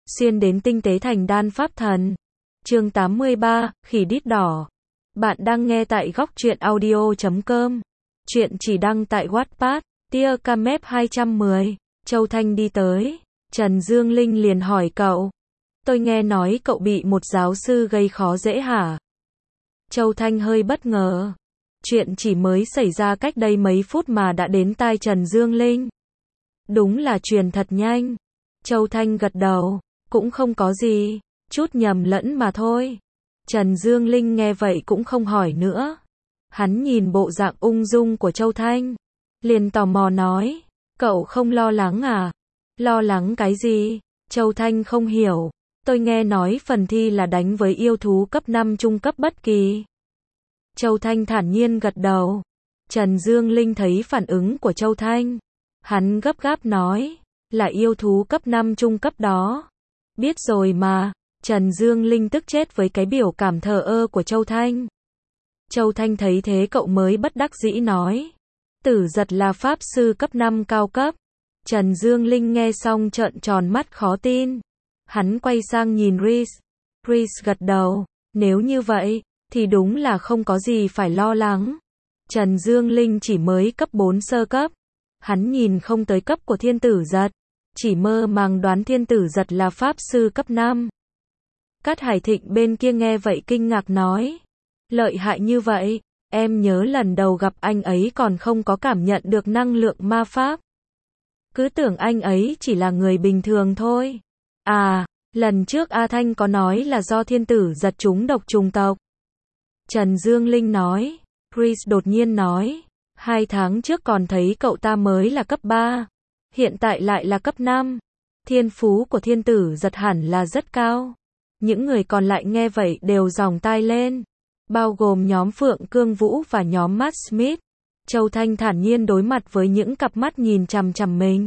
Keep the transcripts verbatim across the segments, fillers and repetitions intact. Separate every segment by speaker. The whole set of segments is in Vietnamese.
Speaker 1: xuyên đến tinh tế thành đan pháp thần. Chương tám mươi ba, khỉ đít đỏ. Bạn đang nghe tại góc truyện audio chấm com. Chuyện chỉ đăng tại Wattpad. Tia Camep hai trăm mười. Châu Thanh đi tới. Trần Dương Linh liền hỏi cậu. Tôi nghe nói cậu bị một giáo sư gây khó dễ hả? Châu Thanh hơi bất ngờ. Chuyện chỉ mới xảy ra cách đây mấy phút mà đã đến tai Trần Dương Linh. Đúng là truyền thật nhanh. Châu Thanh gật đầu. Cũng không có gì. Chút nhầm lẫn mà thôi. Trần Dương Linh nghe vậy cũng không hỏi nữa. Hắn nhìn bộ dạng ung dung của Châu Thanh. Liền tò mò nói. Cậu không lo lắng à? Lo lắng cái gì? Châu Thanh không hiểu. Tôi nghe nói phần thi là đánh với yêu thú cấp năm trung cấp bất kỳ. Châu Thanh thản nhiên gật đầu. Trần Dương Linh thấy phản ứng của Châu Thanh. Hắn gấp gáp nói. Là yêu thú cấp năm trung cấp đó. Biết rồi mà. Trần Dương Linh tức chết với cái biểu cảm thờ ơ của Châu Thanh. Châu Thanh thấy thế cậu mới bất đắc dĩ nói. Tử giật là pháp sư cấp năm cao cấp. Trần Dương Linh nghe xong trợn tròn mắt khó tin. Hắn quay sang nhìn Reese. Reese gật đầu. Nếu như vậy, thì đúng là không có gì phải lo lắng. Trần Dương Linh chỉ mới cấp bốn sơ cấp. Hắn nhìn không tới cấp của thiên tử giật. Chỉ mơ màng đoán thiên tử giật là pháp sư cấp năm. Cát Hải Thịnh bên kia nghe vậy kinh ngạc nói. Lợi hại như vậy, em nhớ lần đầu gặp anh ấy còn không có cảm nhận được năng lượng ma pháp. Cứ tưởng anh ấy chỉ là người bình thường thôi. À, lần trước A Thanh có nói là do thiên tử giật trúng độc trùng tộc. Trần Dương Linh nói. Chris đột nhiên nói. Hai tháng trước còn thấy cậu ta mới là cấp ba. Hiện tại lại là cấp năm. Thiên phú của thiên tử giật hẳn là rất cao. Những người còn lại nghe vậy đều giòng tai lên. Bao gồm nhóm Phượng Cương Vũ và nhóm Matt Smith. Châu Thanh thản nhiên đối mặt với những cặp mắt nhìn chằm chằm mình.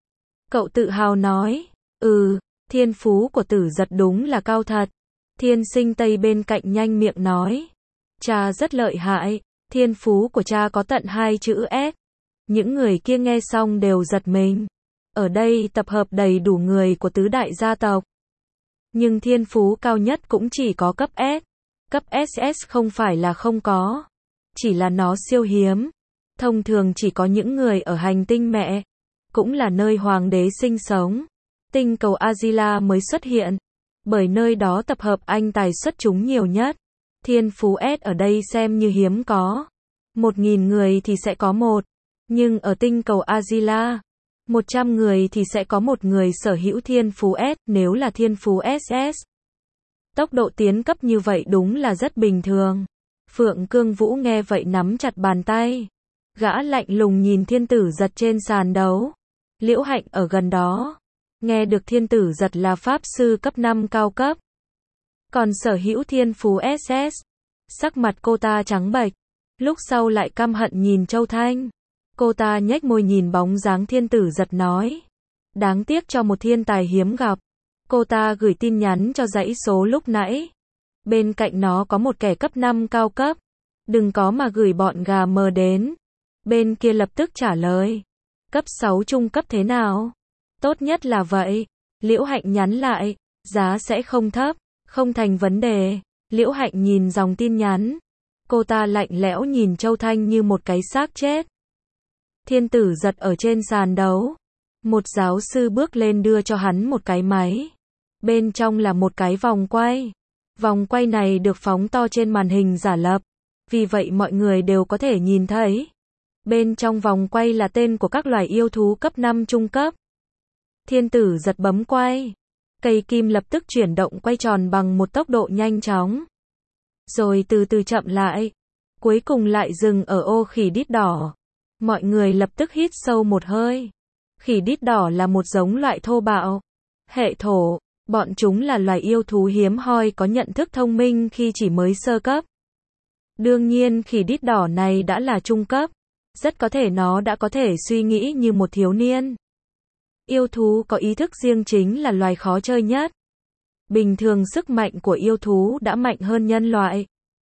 Speaker 1: Cậu tự hào nói. Ừ, thiên phú của tử giật đúng là cao thật. Thiên sinh Tây bên cạnh nhanh miệng nói. Cha rất lợi hại. Thiên phú của cha có tận hai chữ S. Những người kia nghe xong đều giật mình. Ở đây tập hợp đầy đủ người của tứ đại gia tộc. Nhưng thiên phú cao nhất cũng chỉ có cấp S. Cấp ét ét không phải là không có. Chỉ là nó siêu hiếm. Thông thường chỉ có những người ở hành tinh mẹ. Cũng là nơi hoàng đế sinh sống. Tinh cầu Azila mới xuất hiện. Bởi nơi đó tập hợp anh tài xuất chúng nhiều nhất. Thiên phú S ở đây xem như hiếm có. Một nghìn người thì sẽ có một. Nhưng ở tinh cầu Azila, một trăm người thì sẽ có một người sở hữu thiên phú S, nếu là thiên phú ét ét. Tốc độ tiến cấp như vậy đúng là rất bình thường. Phượng Cương Vũ nghe vậy nắm chặt bàn tay. Gã lạnh lùng nhìn thiên tử giật trên sàn đấu. Liễu Hạnh ở gần đó. Nghe được thiên tử giật là pháp sư cấp năm cao cấp. Còn sở hữu thiên phú ét ét. Sắc mặt cô ta trắng bệch. Lúc sau lại căm hận nhìn Châu Thanh. Cô ta nhếch môi nhìn bóng dáng thiên tử giật nói. Đáng tiếc cho một thiên tài hiếm gặp. Cô ta gửi tin nhắn cho dãy số lúc nãy. Bên cạnh nó có một kẻ cấp năm cao cấp. Đừng có mà gửi bọn gà mờ đến. Bên kia lập tức trả lời. Cấp sáu trung cấp thế nào? Tốt nhất là vậy. Liễu Hạnh nhắn lại. Giá sẽ không thấp. Không thành vấn đề. Liễu Hạnh nhìn dòng tin nhắn. Cô ta lạnh lẽo nhìn Châu Thanh như một cái xác chết. Thiên tử giật ở trên sàn đấu. Một giáo sư bước lên đưa cho hắn một cái máy. Bên trong là một cái vòng quay. Vòng quay này được phóng to trên màn hình giả lập. Vì vậy mọi người đều có thể nhìn thấy. Bên trong vòng quay là tên của các loài yêu thú cấp năm trung cấp. Thiên tử giật bấm quay. Cây kim lập tức chuyển động quay tròn bằng một tốc độ nhanh chóng. Rồi từ từ chậm lại. Cuối cùng lại dừng ở ô khỉ đít đỏ. Mọi người lập tức hít sâu một hơi. Khỉ đít đỏ là một giống loại thô bạo. Hệ thổ. Bọn chúng là loài yêu thú hiếm hoi có nhận thức thông minh khi chỉ mới sơ cấp. Đương nhiên khỉ đít đỏ này đã là trung cấp. Rất có thể nó đã có thể suy nghĩ như một thiếu niên. Yêu thú có ý thức riêng chính là loài khó chơi nhất. Bình thường sức mạnh của yêu thú đã mạnh hơn nhân loại.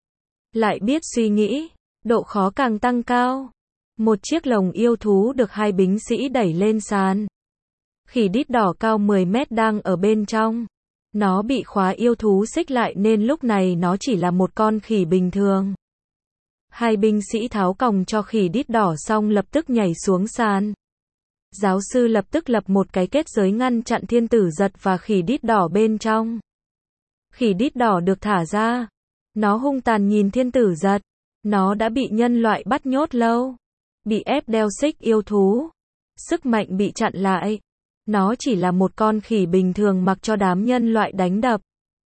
Speaker 1: Lại biết suy nghĩ, độ khó càng tăng cao. Một chiếc lồng yêu thú được hai binh sĩ đẩy lên sàn. Khỉ đít đỏ cao mười mét đang ở bên trong. Nó bị khóa yêu thú xích lại nên lúc này nó chỉ là một con khỉ bình thường. Hai binh sĩ tháo còng cho khỉ đít đỏ xong lập tức nhảy xuống sàn. Giáo sư lập tức lập một cái kết giới ngăn chặn thiên tử giật và khỉ đít đỏ bên trong. Khỉ đít đỏ được thả ra. Nó hung tàn nhìn thiên tử giật. Nó đã bị nhân loại bắt nhốt lâu. Bị ép đeo xích yêu thú. Sức mạnh bị chặn lại. Nó chỉ là một con khỉ bình thường mặc cho đám nhân loại đánh đập.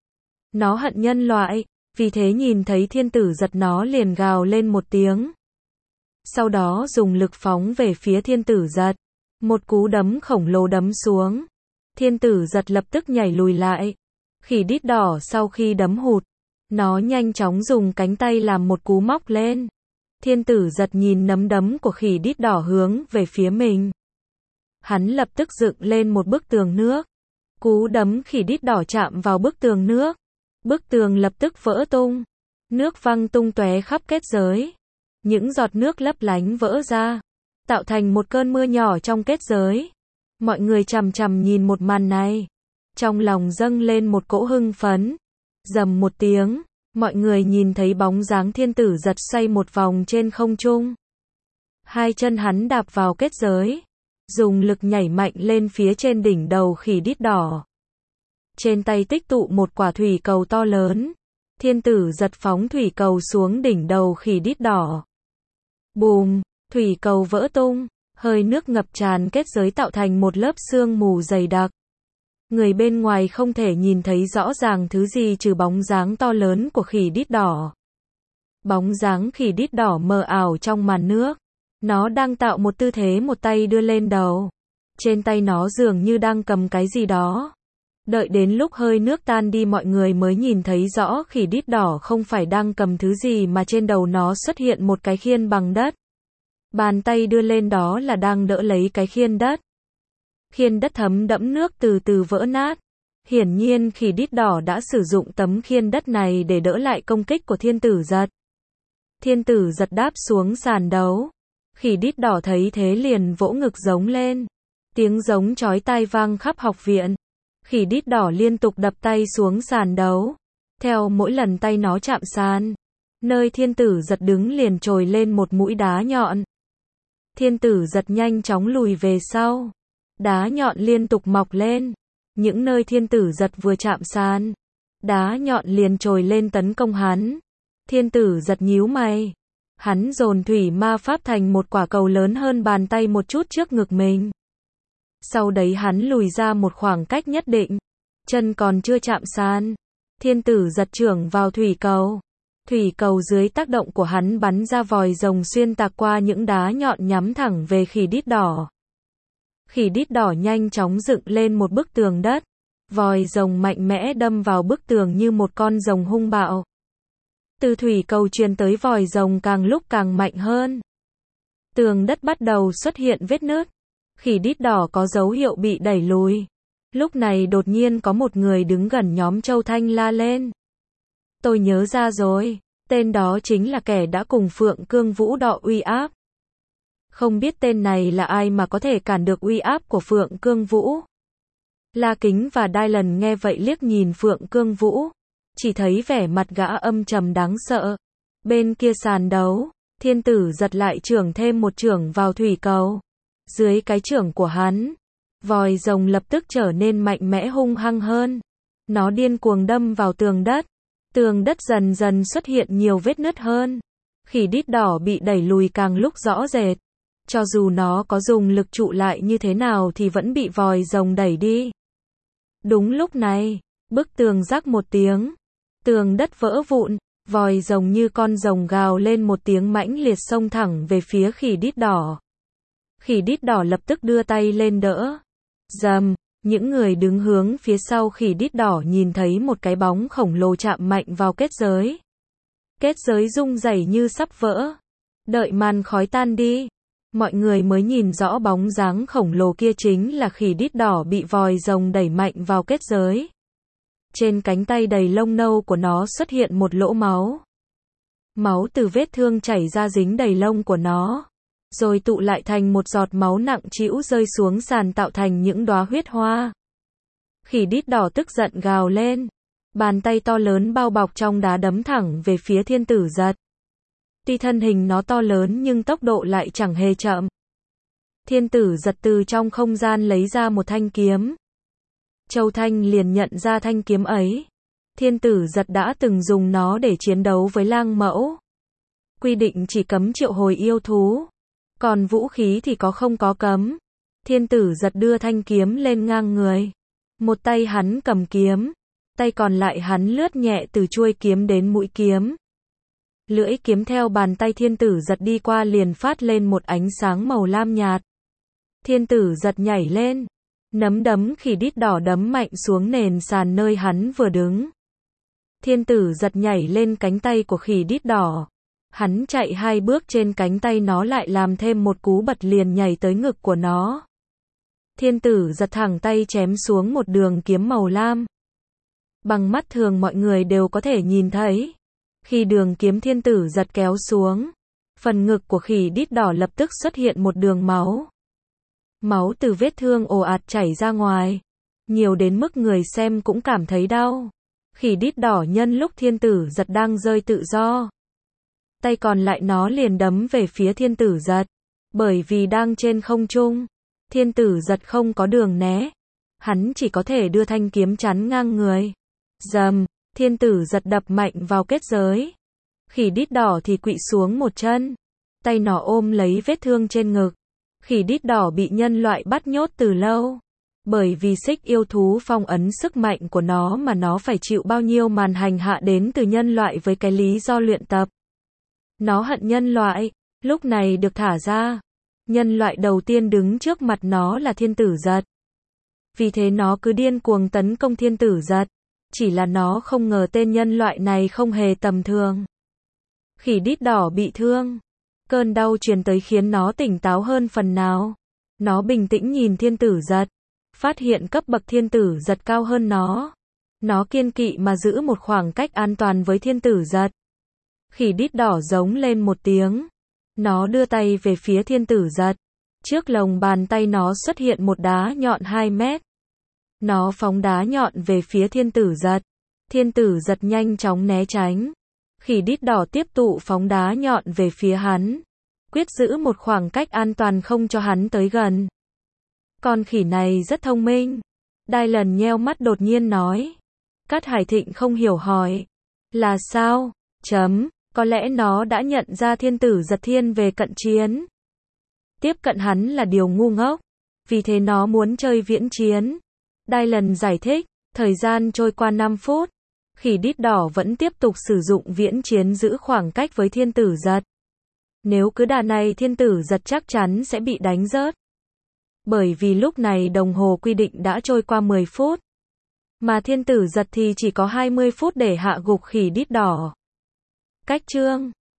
Speaker 1: Nó hận nhân loại, vì thế nhìn thấy thiên tử giật nó liền gào lên một tiếng. Sau đó dùng lực phóng về phía thiên tử giật. Một cú đấm khổng lồ đấm xuống. Thiên tử giật lập tức nhảy lùi lại. Khỉ đít đỏ sau khi đấm hụt, nó nhanh chóng dùng cánh tay làm một cú móc lên. Thiên tử giật nhìn nắm đấm của khỉ đít đỏ hướng về phía mình. Hắn lập tức dựng lên một bức tường nước. Cú đấm khỉ đít đỏ chạm vào bức tường nước. Bức tường lập tức vỡ tung. Nước văng tung tóe khắp kết giới. Những giọt nước lấp lánh vỡ ra, tạo thành một cơn mưa nhỏ trong kết giới. Mọi người chằm chằm nhìn một màn này. Trong lòng dâng lên một cỗ hưng phấn. Rầm một tiếng, mọi người nhìn thấy bóng dáng thiên tử giật xoay một vòng trên không trung. Hai chân hắn đạp vào kết giới. Dùng lực nhảy mạnh lên phía trên đỉnh đầu khỉ đít đỏ. Trên tay tích tụ một quả thủy cầu to lớn. Thiên tử giật phóng thủy cầu xuống đỉnh đầu khỉ đít đỏ. Bùm, thủy cầu vỡ tung, hơi nước ngập tràn kết giới tạo thành một lớp sương mù dày đặc. Người bên ngoài không thể nhìn thấy rõ ràng thứ gì trừ bóng dáng to lớn của khỉ đít đỏ. Bóng dáng khỉ đít đỏ mờ ảo trong màn nước. Nó đang tạo một tư thế một tay đưa lên đầu. Trên tay nó dường như đang cầm cái gì đó. Đợi đến lúc hơi nước tan đi mọi người mới nhìn thấy rõ khỉ đít đỏ không phải đang cầm thứ gì mà trên đầu nó xuất hiện một cái khiên bằng đất. Bàn tay đưa lên đó là đang đỡ lấy cái khiên đất. Khiên đất thấm đẫm nước từ từ vỡ nát. Hiển nhiên khỉ đít đỏ đã sử dụng tấm khiên đất này để đỡ lại công kích của thiên tử giật. Thiên tử giật đáp xuống sàn đấu. Khỉ đít đỏ thấy thế liền vỗ ngực giống lên. Tiếng giống chói tai vang khắp học viện. Khỉ đít đỏ liên tục đập tay xuống sàn đấu. Theo mỗi lần tay nó chạm sàn, nơi thiên tử giật đứng liền trồi lên một mũi đá nhọn. Thiên tử giật nhanh chóng lùi về sau. Đá nhọn liên tục mọc lên. Những nơi thiên tử giật vừa chạm sàn, đá nhọn liền trồi lên tấn công hắn. Thiên tử giật nhíu mày. Hắn dồn thủy ma pháp thành một quả cầu lớn hơn bàn tay một chút trước ngực mình. Sau đấy hắn lùi ra một khoảng cách nhất định. Chân còn chưa chạm sàn. Thiên tử giật trưởng vào thủy cầu. Thủy cầu dưới tác động của hắn bắn ra vòi rồng xuyên tạc qua những đá nhọn nhắm thẳng về khỉ đít đỏ. Khỉ đít đỏ nhanh chóng dựng lên một bức tường đất. Vòi rồng mạnh mẽ đâm vào bức tường như một con rồng hung bạo. Từ thủy cầu truyền tới vòi rồng càng lúc càng mạnh hơn. Tường đất bắt đầu xuất hiện vết nứt. Khỉ đít đỏ có dấu hiệu bị đẩy lùi. Lúc này đột nhiên có một người đứng gần nhóm Châu Thanh la lên. Tôi nhớ ra rồi, tên đó chính là kẻ đã cùng Phượng Cương Vũ đọ uy áp. Không biết tên này là ai mà có thể cản được uy áp của Phượng Cương Vũ. La Kính và Dylan nghe vậy liếc nhìn Phượng Cương Vũ. Chỉ thấy vẻ mặt gã âm trầm đáng sợ. Bên kia sàn đấu, thiên tử giật lại trưởng thêm một trưởng vào thủy cầu. Dưới cái trưởng của hắn, vòi rồng lập tức trở nên mạnh mẽ hung hăng hơn. Nó điên cuồng đâm vào tường đất. Tường đất dần dần xuất hiện nhiều vết nứt hơn. Khỉ đít đỏ bị đẩy lùi càng lúc rõ rệt. Cho dù nó có dùng lực trụ lại như thế nào thì vẫn bị vòi rồng đẩy đi. Đúng lúc này, bức tường rắc một tiếng. Tường đất vỡ vụn, vòi rồng như con rồng gào lên một tiếng mãnh liệt xông thẳng về phía khỉ đít đỏ. Khỉ đít đỏ lập tức đưa tay lên đỡ. Rầm, những người đứng hướng phía sau khỉ đít đỏ nhìn thấy một cái bóng khổng lồ chạm mạnh vào kết giới. Kết giới rung rẩy như sắp vỡ. Đợi màn khói tan đi, mọi người mới nhìn rõ bóng dáng khổng lồ kia chính là khỉ đít đỏ bị vòi rồng đẩy mạnh vào kết giới. Trên cánh tay đầy lông nâu của nó xuất hiện một lỗ máu. Máu từ vết thương chảy ra dính đầy lông của nó. rồi tụ lại thành một giọt máu nặng trĩu rơi xuống sàn tạo thành những đóa huyết hoa. Khỉ đít đỏ tức giận gào lên. Bàn tay to lớn bao bọc trong đá đấm thẳng về phía thiên tử giật. Tuy thân hình nó to lớn nhưng tốc độ lại chẳng hề chậm. Thiên tử giật từ trong không gian lấy ra một thanh kiếm. Châu Thanh liền nhận ra thanh kiếm ấy. Thiên tử giật đã từng dùng nó để chiến đấu với lang mẫu. Quy định chỉ cấm triệu hồi yêu thú. Còn vũ khí thì có không có cấm. Thiên tử giật đưa thanh kiếm lên ngang người. Một tay hắn cầm kiếm. Tay còn lại hắn lướt nhẹ từ chuôi kiếm đến mũi kiếm. Lưỡi kiếm theo bàn tay thiên tử giật đi qua liền phát lên một ánh sáng màu lam nhạt. Thiên tử giật nhảy lên. Nắm đấm khỉ đít đỏ đấm mạnh xuống nền sàn nơi hắn vừa đứng. Thiên tử giật nhảy lên cánh tay của khỉ đít đỏ. Hắn chạy hai bước trên cánh tay nó lại làm thêm một cú bật liền nhảy tới ngực của nó. Thiên tử giật thẳng tay chém xuống một đường kiếm màu lam. Bằng mắt thường mọi người đều có thể nhìn thấy. Khi đường kiếm thiên tử giật kéo xuống, phần ngực của khỉ đít đỏ lập tức xuất hiện một đường máu. Máu từ vết thương ồ ạt chảy ra ngoài. Nhiều đến mức người xem cũng cảm thấy đau. Khỉ đít đỏ nhân lúc thiên tử giật đang rơi tự do. Tay còn lại nó liền đấm về phía thiên tử giật. Bởi vì đang trên không trung, thiên tử giật không có đường né. Hắn chỉ có thể đưa thanh kiếm chắn ngang người. Dầm, thiên tử giật đập mạnh vào kết giới. Khỉ đít đỏ thì quỵ xuống một chân. Tay nó ôm lấy vết thương trên ngực. Khỉ đít đỏ bị nhân loại bắt nhốt từ lâu. Bởi vì xích yêu thú phong ấn sức mạnh của nó mà nó phải chịu bao nhiêu màn hành hạ đến từ nhân loại với cái lý do luyện tập. Nó hận nhân loại, lúc này được thả ra. Nhân loại đầu tiên đứng trước mặt nó là thiên tử giật. Vì thế nó cứ điên cuồng tấn công thiên tử giật. Chỉ là nó không ngờ tên nhân loại này không hề tầm thường. Khỉ đít đỏ bị thương. Cơn đau truyền tới khiến nó tỉnh táo hơn phần nào. Nó bình tĩnh nhìn thiên tử giật. Phát hiện cấp bậc thiên tử giật cao hơn nó. Nó kiên kỵ mà giữ một khoảng cách an toàn với thiên tử giật. Khỉ đít đỏ giống lên một tiếng. Nó đưa tay về phía thiên tử giật. Trước lồng bàn tay nó xuất hiện một đá nhọn hai mét. Nó phóng đá nhọn về phía thiên tử giật. Thiên tử giật nhanh chóng né tránh. Khỉ đít đỏ tiếp tục phóng đá nhọn về phía hắn. Quyết giữ một khoảng cách an toàn không cho hắn tới gần. Con khỉ này rất thông minh. Dylan nheo mắt đột nhiên nói. Cát Hải Thịnh không hiểu hỏi. Là sao? Chấm. Có lẽ nó đã nhận ra thiên tử giật thiên về cận chiến. Tiếp cận hắn là điều ngu ngốc. Vì thế nó muốn chơi viễn chiến. Dylan giải thích. Thời gian trôi qua năm phút. Khỉ đít đỏ vẫn tiếp tục sử dụng viễn chiến giữ khoảng cách với thiên tử giật. Nếu cứ đà này thiên tử giật chắc chắn sẽ bị đánh rớt. Bởi vì lúc này đồng hồ quy định đã trôi qua mười phút. Mà thiên tử giật thì chỉ có hai mươi phút để hạ gục khỉ đít đỏ. Cách chương